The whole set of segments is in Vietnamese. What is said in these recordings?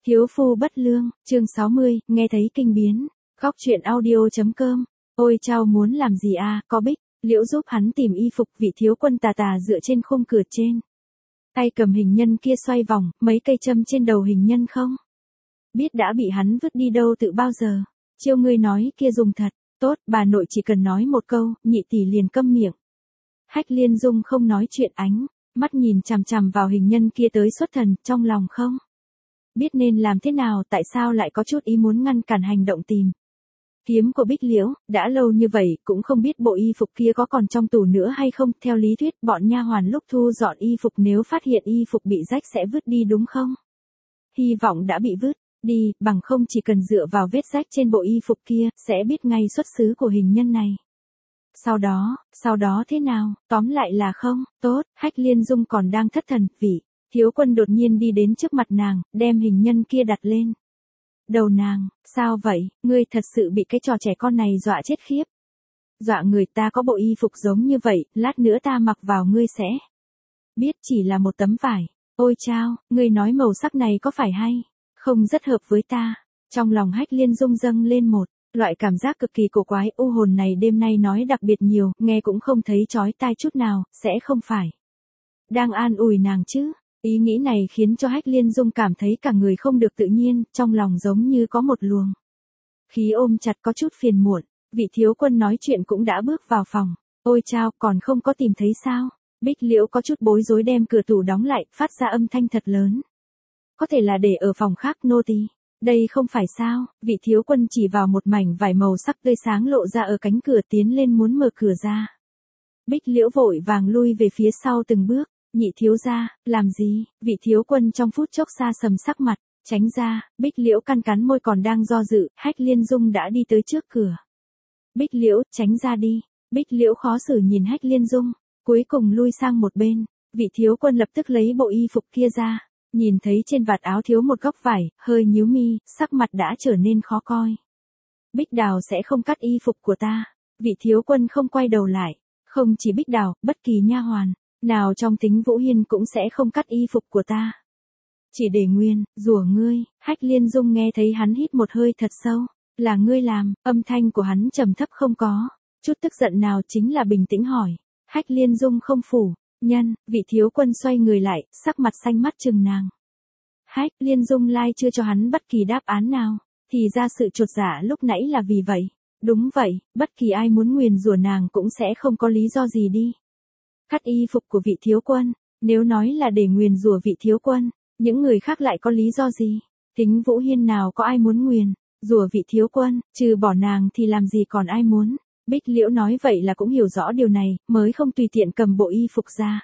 Thiếu phu bất lương, chương 60, nghe thấy kinh biến. Góc truyện audio.com. Ôi chao muốn làm gì à, có Bích, Liễu giúp hắn tìm y phục. Vị thiếu quân tà tà dựa trên khung cửa trên. Tay cầm hình nhân kia xoay vòng, mấy cây châm trên đầu hình nhân không biết đã bị hắn vứt đi đâu từ bao giờ. Chiêu ngươi nói kia dùng thật, tốt, bà nội chỉ cần nói một câu, nhị tỷ liền câm miệng. Hách Liên Dung không nói chuyện, ánh mắt nhìn chằm chằm vào hình nhân kia tới xuất thần, trong lòng không biết nên làm thế nào, tại sao lại có chút ý muốn ngăn cản hành động tìm kiếm của Bích Liễu. Đã lâu như vậy cũng không biết bộ y phục kia có còn trong tủ nữa hay không. Theo lý thuyết bọn nha hoàn lúc thu dọn y phục nếu phát hiện y phục bị rách sẽ vứt đi đúng không? Hy vọng đã bị vứt đi, bằng không chỉ cần dựa vào vết rách trên bộ y phục kia sẽ biết ngay xuất xứ của hình nhân này. Sau đó thế nào, tóm lại là không tốt. Hách Liên Dung còn đang thất thần, vị thiếu quân đột nhiên đi đến trước mặt nàng, đem hình nhân kia đặt lên đầu nàng. Sao vậy, ngươi thật sự bị cái trò trẻ con này dọa chết khiếp. Dọa người ta, có bộ y phục giống như vậy, lát nữa ta mặc vào ngươi sẽ biết chỉ là một tấm vải. Ôi chao, ngươi nói màu sắc này có phải hay không rất hợp với ta. Trong lòng Hách Liên Dung dâng lên một loại cảm giác cực kỳ cổ quái. U hồn này đêm nay nói đặc biệt nhiều, nghe cũng không thấy chói tai chút nào, sẽ không phải đang an ủi nàng chứ. Ý nghĩ này khiến cho Hách Liên Dung cảm thấy cả người không được tự nhiên, trong lòng giống như có một luồng khí ôm chặt, có chút phiền muộn. Vị thiếu quân nói chuyện cũng đã bước vào phòng. Ôi chao, còn không có tìm thấy sao? Bích Liễu có chút bối rối đem cửa tủ đóng lại, phát ra âm thanh thật lớn. Có thể là để ở phòng khác, nô tỳ. Đây không phải sao? Vị thiếu quân chỉ vào một mảnh vải màu sắc tươi sáng lộ ra ở cánh cửa, tiến lên muốn mở cửa ra. Bích Liễu vội vàng lui về phía sau từng bước. Nhị thiếu gia, làm gì? Vị thiếu quân trong phút chốc xa sầm sắc mặt, tránh ra. Bích Liễu cắn môi còn đang do dự, Hách Liên Dung đã đi tới trước cửa. Bích Liễu, tránh ra đi. Bích Liễu khó xử nhìn Hách Liên Dung, cuối cùng lui sang một bên. Vị thiếu quân lập tức lấy bộ y phục kia ra, nhìn thấy trên vạt áo thiếu một góc vải, hơi nhíu mi, sắc mặt đã trở nên khó coi. Bích Đào sẽ không cắt y phục của ta. Vị thiếu quân không quay đầu lại, không chỉ Bích Đào, bất kỳ nha hoàn nào trong Tính Vũ Hiên cũng sẽ không cắt y phục của ta. Chỉ để nguyên rủa ngươi. Hách Liên Dung nghe thấy hắn hít một hơi thật sâu. Là ngươi làm? Âm thanh của hắn trầm thấp không có chút tức giận nào, chính là bình tĩnh hỏi. Hách Liên Dung không phủ nhân. Vị thiếu quân xoay người lại, sắc mặt xanh mắt trừng nàng. Hách Liên Dung lai chưa cho hắn bất kỳ đáp án nào, thì ra sự chột dạ lúc nãy là vì vậy. Đúng vậy, bất kỳ ai muốn nguyền rủa nàng cũng sẽ không có lý do gì đi cắt y phục của vị thiếu quân. Nếu nói là để nguyền rủa vị thiếu quân, những người khác lại có lý do gì? Tính Vũ Hiên nào có ai muốn nguyền rủa vị thiếu quân, trừ bỏ nàng thì làm gì còn ai muốn. Bích Liễu nói vậy là cũng hiểu rõ điều này, mới không tùy tiện cầm bộ y phục ra.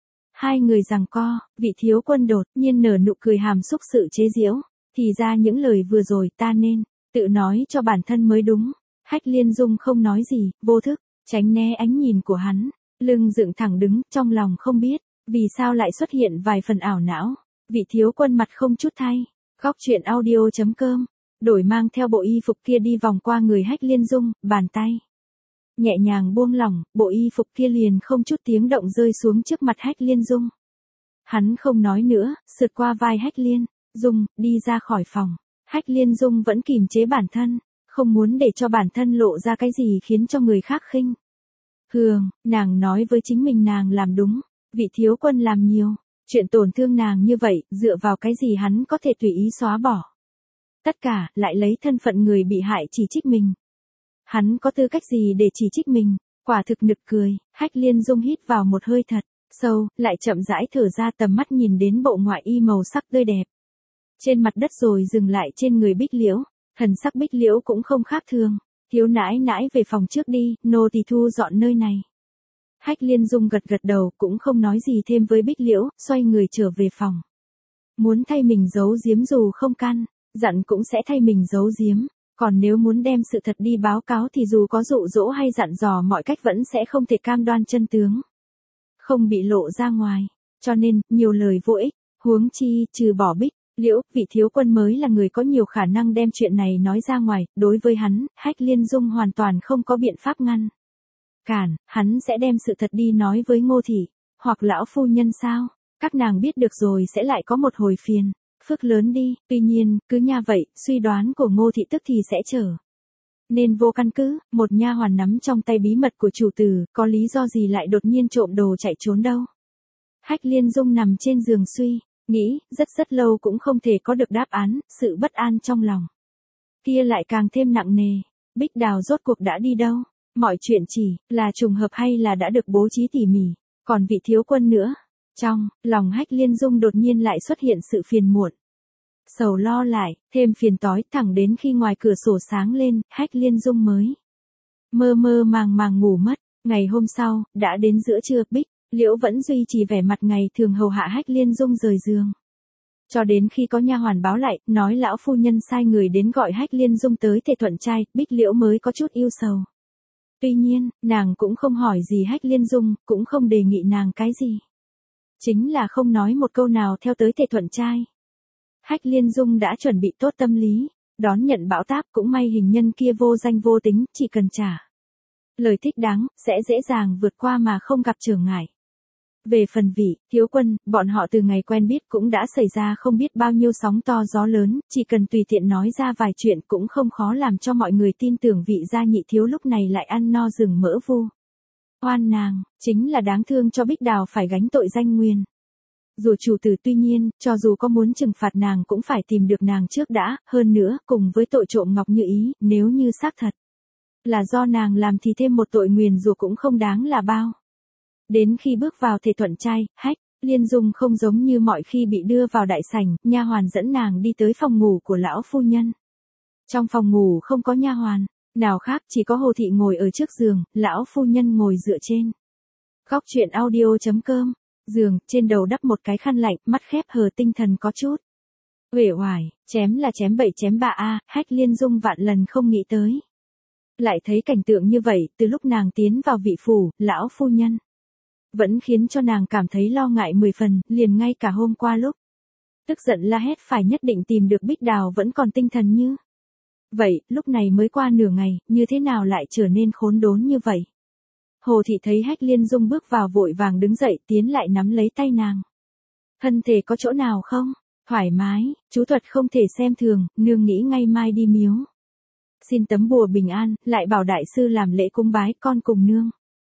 Hai người giằng co, vị thiếu quân đột nhiên nở nụ cười hàm xúc sự chế giễu. Thì ra những lời vừa rồi ta nên tự nói cho bản thân mới đúng. Hách Liên Dung không nói gì, vô thức tránh né ánh nhìn của hắn, lưng dựng thẳng đứng, trong lòng không biết vì sao lại xuất hiện vài phần ảo não. Vị thiếu quân mặt không chút thay. Góc truyện audio.com. Đổi mang theo bộ y phục kia đi vòng qua người Hách Liên Dung, bàn tay nhẹ nhàng buông lỏng, bộ y phục kia liền không chút tiếng động rơi xuống trước mặt Hách Liên Dung. Hắn không nói nữa, sượt qua vai Hách Liên Dung, đi ra khỏi phòng. Hách Liên Dung vẫn kìm chế bản thân, không muốn để cho bản thân lộ ra cái gì khiến cho người khác khinh thường. Nàng nói với chính mình nàng làm đúng, vị thiếu quân làm nhiều chuyện tổn thương nàng như vậy, dựa vào cái gì hắn có thể tùy ý xóa bỏ tất cả, lại lấy thân phận người bị hại chỉ trích mình. Hắn có tư cách gì để chỉ trích mình? Quả thực nực cười. Hách Liên Dung hít vào một hơi thật sâu, lại chậm rãi thở ra, tầm mắt nhìn đến bộ ngoại y màu sắc tươi đẹp trên mặt đất rồi dừng lại trên người Bích Liễu. Thần sắc Bích Liễu cũng không khác thường. Thiếu nãi nãi về phòng trước đi, nô tỳ thu dọn nơi này. Hách Liên Dung gật gật đầu, cũng không nói gì thêm với Bích Liễu, xoay người trở về phòng. Muốn thay mình giấu giếm dù không căn dặn cũng sẽ thay mình giấu giếm. Còn nếu muốn đem sự thật đi báo cáo thì dù có dụ dỗ hay dặn dò mọi cách vẫn sẽ không thể cam đoan chân tướng không bị lộ ra ngoài. Cho nên, nhiều lời vô ích, huống chi, trừ bỏ Bích Liễu, vị thiếu quân mới là người có nhiều khả năng đem chuyện này nói ra ngoài. Đối với hắn, Hách Liên Dung hoàn toàn không có biện pháp ngăn cản. Hắn sẽ đem sự thật đi nói với Ngô thị, hoặc lão phu nhân sao? Các nàng biết được rồi sẽ lại có một hồi phiền phước lớn đi, tuy nhiên, cứ nha vậy, suy đoán của Ngô Thị tức thì sẽ trở nên vô căn cứ, một nha hoàn nắm trong tay bí mật của chủ tử, có lý do gì lại đột nhiên trộm đồ chạy trốn đâu. Hách Liên Dung nằm trên giường suy, nghĩ, rất lâu cũng không thể có được đáp án, sự bất an trong lòng kia lại càng thêm nặng nề. Bích Đào rốt cuộc đã đi đâu? Mọi chuyện chỉ là trùng hợp hay là đã được bố trí tỉ mỉ, còn vị thiếu quân nữa. Trong lòng Hách Liên Dung đột nhiên lại xuất hiện sự phiền muộn, sầu lo lại, thêm phiền toái, thẳng đến khi ngoài cửa sổ sáng lên, Hách Liên Dung mới mơ màng ngủ mất. Ngày hôm sau, đã đến giữa trưa, Bích Liễu vẫn duy trì vẻ mặt ngày thường hầu hạ Hách Liên Dung rời giường. Cho đến khi có nha hoàn báo lại, nói lão phu nhân sai người đến gọi Hách Liên Dung tới Tề Thuận trai, Bích Liễu mới có chút ưu sầu. Tuy nhiên, nàng cũng không hỏi gì Hách Liên Dung, cũng không đề nghị nàng cái gì. Chính là không nói một câu nào theo tới Tề Thuận trai. Hách Liên Dung đã chuẩn bị tốt tâm lý, đón nhận bão táp, cũng may hình nhân kia vô danh vô tính, chỉ cần trả lời thích đáng, sẽ dễ dàng vượt qua mà không gặp trở ngại. Về phần Vị thiếu quân, bọn họ từ ngày quen biết cũng đã xảy ra không biết bao nhiêu sóng to gió lớn, chỉ cần tùy tiện nói ra vài chuyện cũng không khó làm cho mọi người tin tưởng Vị gia nhị thiếu lúc này lại ăn no rừng mỡ vu oan nàng, chính là đáng thương cho Bích Đào phải gánh tội danh nguyền rủa chủ tử. Tuy nhiên, cho dù có muốn trừng phạt nàng cũng phải tìm được nàng trước đã, hơn nữa, cùng với tội trộm ngọc như ý, nếu như xác thật là do nàng làm thì thêm một tội nguyền rủa cũng không đáng là bao. Đến khi bước vào Tề Thuận trai, Hách Liên Dung không giống như mọi khi bị đưa vào đại sảnh, nha hoàn dẫn nàng đi tới phòng ngủ của lão phu nhân. Trong phòng ngủ không có nha hoàn nào khác, chỉ có Hồ Thị ngồi ở trước giường, lão phu nhân ngồi dựa trên góc truyện audio.com, giường, trên đầu đắp một cái khăn lạnh, mắt khép hờ, tinh thần có chút uể oải. Chém là chém bậy chém bạ a, Hách Liên Dung vạn lần không nghĩ tới lại thấy cảnh tượng như vậy. Từ lúc nàng tiến vào vị phủ, lão phu nhân vẫn khiến cho nàng cảm thấy lo ngại 10 phần, liền ngay cả hôm qua lúc tức giận la hét phải nhất định tìm được Bích Đào vẫn còn tinh thần như vậy, lúc này mới qua nửa ngày, như thế nào lại trở nên khốn đốn như vậy. Hồ Thị thấy Hách Liên Dung bước vào vội vàng đứng dậy, tiến lại nắm lấy tay nàng. Thân thể có chỗ nào không? Thoải mái, chú thuật không thể xem thường, nương nghĩ ngay mai đi miếu xin tấm bùa bình an, lại bảo đại sư làm lễ cúng bái, con cùng nương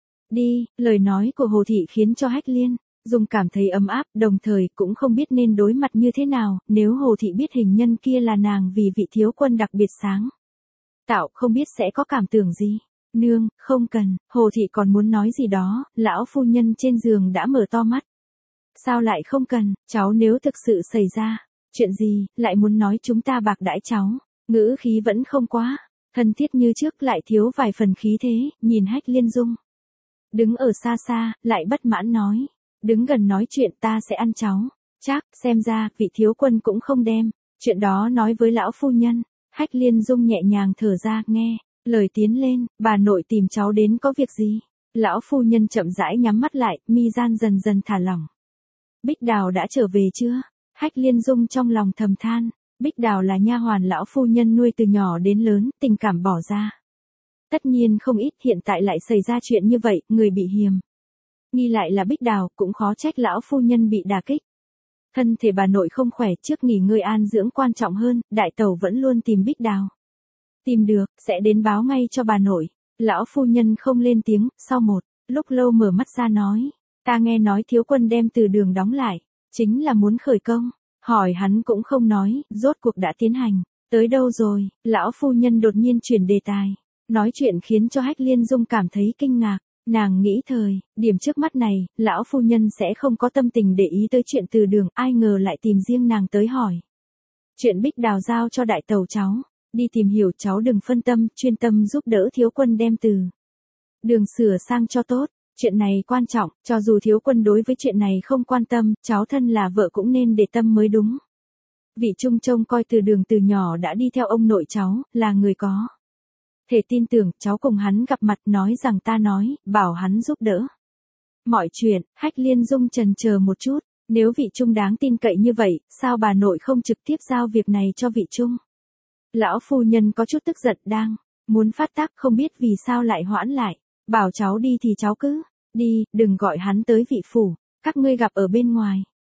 đi. Lời nói của Hồ Thị khiến cho Hách Liên Dung cảm thấy ấm áp, đồng thời cũng không biết nên đối mặt như thế nào, nếu Hồ Thị biết hình nhân kia là nàng vì vị thiếu quân đặc biệt sáng tạo, không biết sẽ có cảm tưởng gì. Nương, không cần. Hồ Thị còn muốn nói gì đó, lão phu nhân trên giường đã mở to mắt. Sao lại không cần, cháu nếu thực sự xảy ra chuyện gì, lại muốn nói chúng ta bạc đãi cháu. Ngữ khí vẫn không quá thân thiết như trước, lại thiếu vài phần khí thế, nhìn Hách Liên Dung đứng ở xa xa, lại bất mãn nói. Đứng gần nói chuyện, ta sẽ ăn cháu. Chắc, xem ra, vị thiếu quân cũng không đem chuyện đó nói với lão phu nhân. Hách Liên Dung nhẹ nhàng thở ra, nghe lời tiến lên, bà nội tìm cháu đến có việc gì? Lão phu nhân chậm rãi nhắm mắt lại, mi gian dần dần thả lỏng. Bích Đào đã trở về chưa? Hách Liên Dung trong lòng thầm than. Bích Đào là nha hoàn lão phu nhân nuôi từ nhỏ đến lớn, tình cảm bỏ ra tất nhiên không ít, hiện tại lại xảy ra chuyện như vậy, người bị hiềm nghi lại là Bích Đào, cũng khó trách lão phu nhân bị đả kích. Thân thể bà nội không khỏe, trước nghỉ ngơi an dưỡng quan trọng hơn, đại tẩu vẫn luôn tìm Bích Đào. Tìm được, sẽ đến báo ngay cho bà nội. Lão phu nhân không lên tiếng, sau một lúc lâu mở mắt ra nói. Ta nghe nói thiếu quân đem từ đường đóng lại, chính là muốn khởi công. Hỏi hắn cũng không nói, rốt cuộc đã tiến hành tới đâu rồi? Lão phu nhân đột nhiên chuyển đề tài. Nói chuyện khiến cho Hách Liên Dung cảm thấy kinh ngạc. Nàng nghĩ thời điểm trước mắt này, lão phu nhân sẽ không có tâm tình để ý tới chuyện từ đường, ai ngờ lại tìm riêng nàng tới hỏi. Chuyện Bích Đào giao cho đại tẩu cháu, đi tìm hiểu, cháu đừng phân tâm, chuyên tâm giúp đỡ thiếu quân đem từ đường sửa sang cho tốt. Chuyện này quan trọng, cho dù thiếu quân đối với chuyện này không quan tâm, cháu thân là vợ cũng nên để tâm mới đúng. Vị Trung trông coi từ đường từ nhỏ đã đi theo ông nội cháu, là người có thể tin tưởng. Cháu cùng hắn gặp mặt, nói rằng ta nói, bảo hắn giúp đỡ mọi chuyện. Hách Liên Dung chần chờ một chút, nếu vị Trung đáng tin cậy như vậy, sao bà nội không trực tiếp giao việc này cho vị Trung? Lão phu nhân có chút tức giận, đang muốn phát tác, không biết vì sao lại hoãn lại. Bảo cháu đi thì cháu cứ đi, đừng gọi hắn tới vị phủ, các ngươi gặp ở bên ngoài.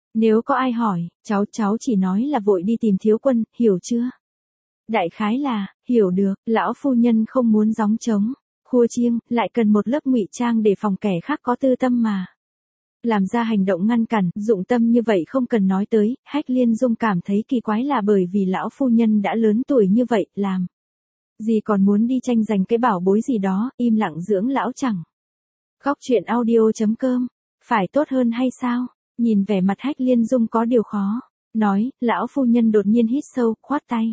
Nếu có ai hỏi, cháu chỉ nói là vội đi tìm thiếu quân, hiểu chưa? Đại khái là, hiểu được, lão phu nhân không muốn gióng trống, khua chiêng, lại cần một lớp ngụy trang để phòng kẻ khác có tư tâm mà. Làm ra hành động ngăn cản, dụng tâm như vậy không cần nói tới, Hách Liên Dung cảm thấy kỳ quái là bởi vì lão phu nhân đã lớn tuổi như vậy, làm gì còn muốn đi tranh giành cái bảo bối gì đó, im lặng dưỡng lão chẳng. Góc truyện audio.com, phải tốt hơn hay sao? Nhìn vẻ mặt Hách Liên Dung có điều khó, nói, lão phu nhân đột nhiên hít sâu, khoát tay.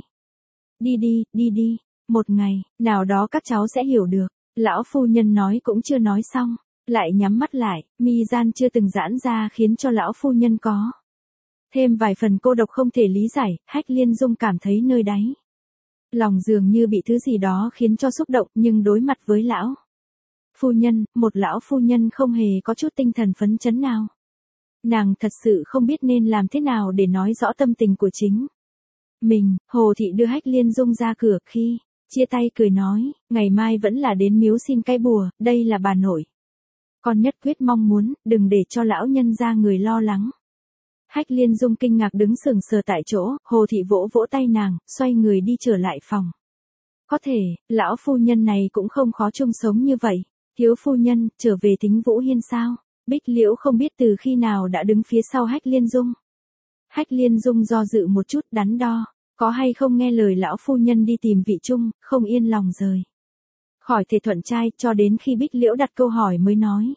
Đi đi, một ngày, nào đó các cháu sẽ hiểu được. Lão phu nhân nói cũng chưa nói xong, lại nhắm mắt lại, mi gian chưa từng giãn ra khiến cho lão phu nhân có thêm vài phần cô độc không thể lý giải, Hách Liên Dung cảm thấy nơi đáy lòng dường như bị thứ gì đó khiến cho xúc động, nhưng đối mặt với lão phu nhân, một lão phu nhân không hề có chút tinh thần phấn chấn nào. Nàng thật sự không biết nên làm thế nào để nói rõ tâm tình của chính mình. Hồ thị đưa Hách Liên Dung ra cửa, khi chia tay cười nói, ngày mai vẫn là đến miếu xin cái bùa, đây là bà nội. Con nhất quyết mong muốn, đừng để cho lão nhân ra người lo lắng. Hách Liên Dung kinh ngạc đứng sững sờ tại chỗ, Hồ thị vỗ vỗ tay nàng, xoay người đi trở lại phòng. Có thể, lão phu nhân này cũng không khó chung sống như vậy. Thiếu phu nhân, trở về Thính Vũ Hiên sao? Bích Liễu không biết từ khi nào đã đứng phía sau Hách Liên Dung. Hách Liên Dung do dự một chút, đắn đo, có hay không nghe lời lão phu nhân đi tìm Vị Trung, không yên lòng rời khỏi Thể Thuận trai, cho đến khi Bích Liễu đặt câu hỏi mới nói.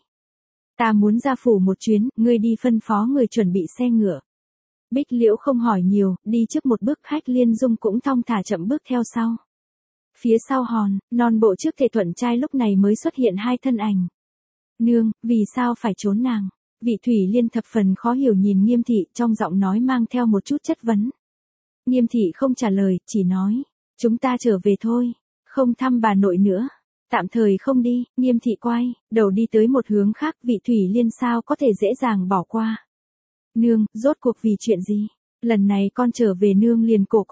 Ta muốn ra phủ một chuyến, ngươi đi phân phó người chuẩn bị xe ngựa. Bích Liễu không hỏi nhiều, đi trước một bước, Hách Liên Dung cũng thong thả chậm bước theo sau. Phía sau hòn, non bộ trước Thể Thuận trai lúc này mới xuất hiện hai thân ảnh. Nương, vì sao phải trốn nàng? Vị Thủy Liên thập phần khó hiểu nhìn Nghiêm thị, trong giọng nói mang theo một chút chất vấn. Nghiêm thị không trả lời, chỉ nói, chúng ta trở về thôi, không thăm bà nội nữa. Tạm thời không đi, Nghiêm thị quay đầu đi tới một hướng khác, Vị Thủy Liên sao có thể dễ dàng bỏ qua. Nương, rốt cuộc vì chuyện gì? Lần này con trở về nương liền cổ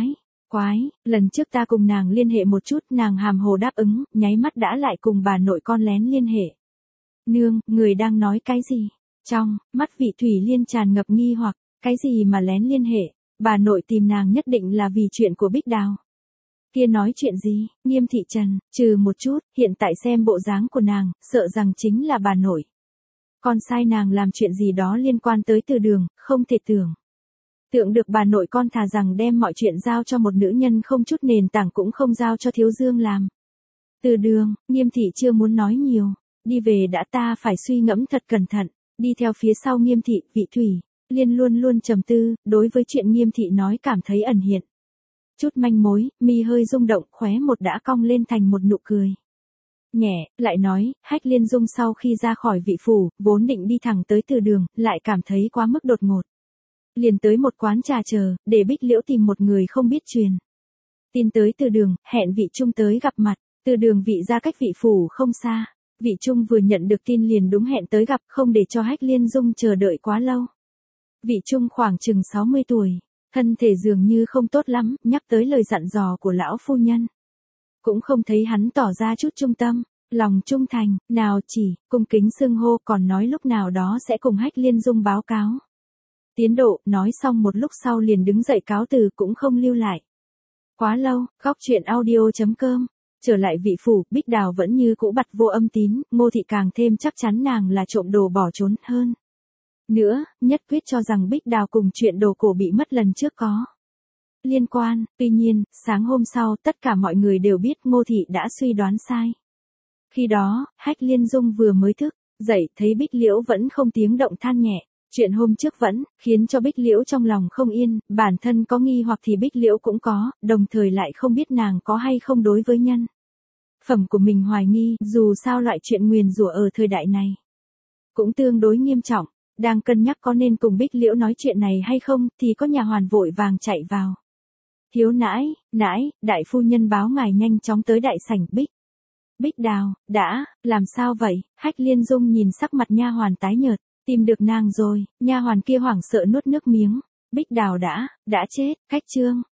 quái, lần trước ta cùng nàng liên hệ một chút, nàng hàm hồ đáp ứng, nháy mắt đã lại cùng bà nội con lén liên hệ. Nương, người đang nói cái gì? Trong mắt Vị Thủy Liên tràn ngập nghi hoặc, cái gì mà lén liên hệ? Bà nội tìm nàng nhất định là vì chuyện của Bích Đào. Kia nói chuyện gì? Nghiêm thị trần trừ một chút, hiện tại xem bộ dáng của nàng, sợ rằng chính là bà nội. Con sai nàng làm chuyện gì đó liên quan tới Từ Đường, không thể tưởng tượng được bà nội con thà rằng đem mọi chuyện giao cho một nữ nhân không chút nền tảng cũng không giao cho Thiếu Dương làm. Từ Đường, Nghiêm thị chưa muốn nói nhiều, đi về đã, ta phải suy ngẫm thật cẩn thận. Đi theo phía sau Nghiêm thị, Vị Thủy Liên luôn luôn trầm tư, đối với chuyện Nghiêm thị nói cảm thấy ẩn hiện chút manh mối, mi hơi rung động, khóe một đã cong lên thành một nụ cười nhẹ, lại nói, Hách Liên Dung sau khi ra khỏi Vị phủ, vốn định đi thẳng tới Từ Đường, lại cảm thấy quá mức đột ngột. Liền tới một quán trà chờ, để Bích Liễu tìm một người không biết truyền tin tới Từ Đường, hẹn Vị Trung tới gặp mặt. Từ Đường Vị ra cách Vị phủ không xa. Vị Trung vừa nhận được tin liền đúng hẹn tới gặp, không để cho Hách Liên Dung chờ đợi quá lâu. Vị Trung khoảng chừng 60 tuổi, thân thể dường như không tốt lắm, nhắc tới lời dặn dò của lão phu nhân. Cũng không thấy hắn tỏ ra chút trung tâm, lòng trung thành, nào chỉ cung kính xưng hô, còn nói lúc nào đó sẽ cùng Hách Liên Dung báo cáo tiến độ, nói xong một lúc sau liền đứng dậy cáo từ, cũng không lưu lại quá lâu. Góc truyện audio.com. Trở lại Vị phủ, Bích Đào vẫn như cũ bặt vô âm tín, Ngô thị càng thêm chắc chắn nàng là trộm đồ bỏ trốn hơn nữa, nhất quyết cho rằng Bích Đào cùng chuyện đồ cổ bị mất lần trước có liên quan. Tuy nhiên, sáng hôm sau, tất cả mọi người đều biết Ngô thị đã suy đoán sai. Khi đó, Hách Liên Dung vừa mới thức dậy, thấy Bích Liễu vẫn không tiếng động than nhẹ. Chuyện hôm trước vẫn khiến cho Bích Liễu trong lòng không yên, bản thân có nghi hoặc thì Bích Liễu cũng có, đồng thời lại không biết nàng có hay không đối với nhân phẩm của mình hoài nghi, dù sao loại chuyện nguyền rủa ở thời đại này cũng tương đối nghiêm trọng. Đang cân nhắc có nên cùng Bích Liễu nói chuyện này hay không, thì có nhà hoàn vội vàng chạy vào. Thiếu nãi, đại phu nhân báo ngài nhanh chóng tới đại sảnh. Bích Đào, đã, làm sao vậy? Hách Liên Dung nhìn sắc mặt nha hoàn tái nhợt, tìm được nàng rồi. Nha hoàn kia hoảng sợ nuốt nước miếng. Bích Đào đã chết. Cách chương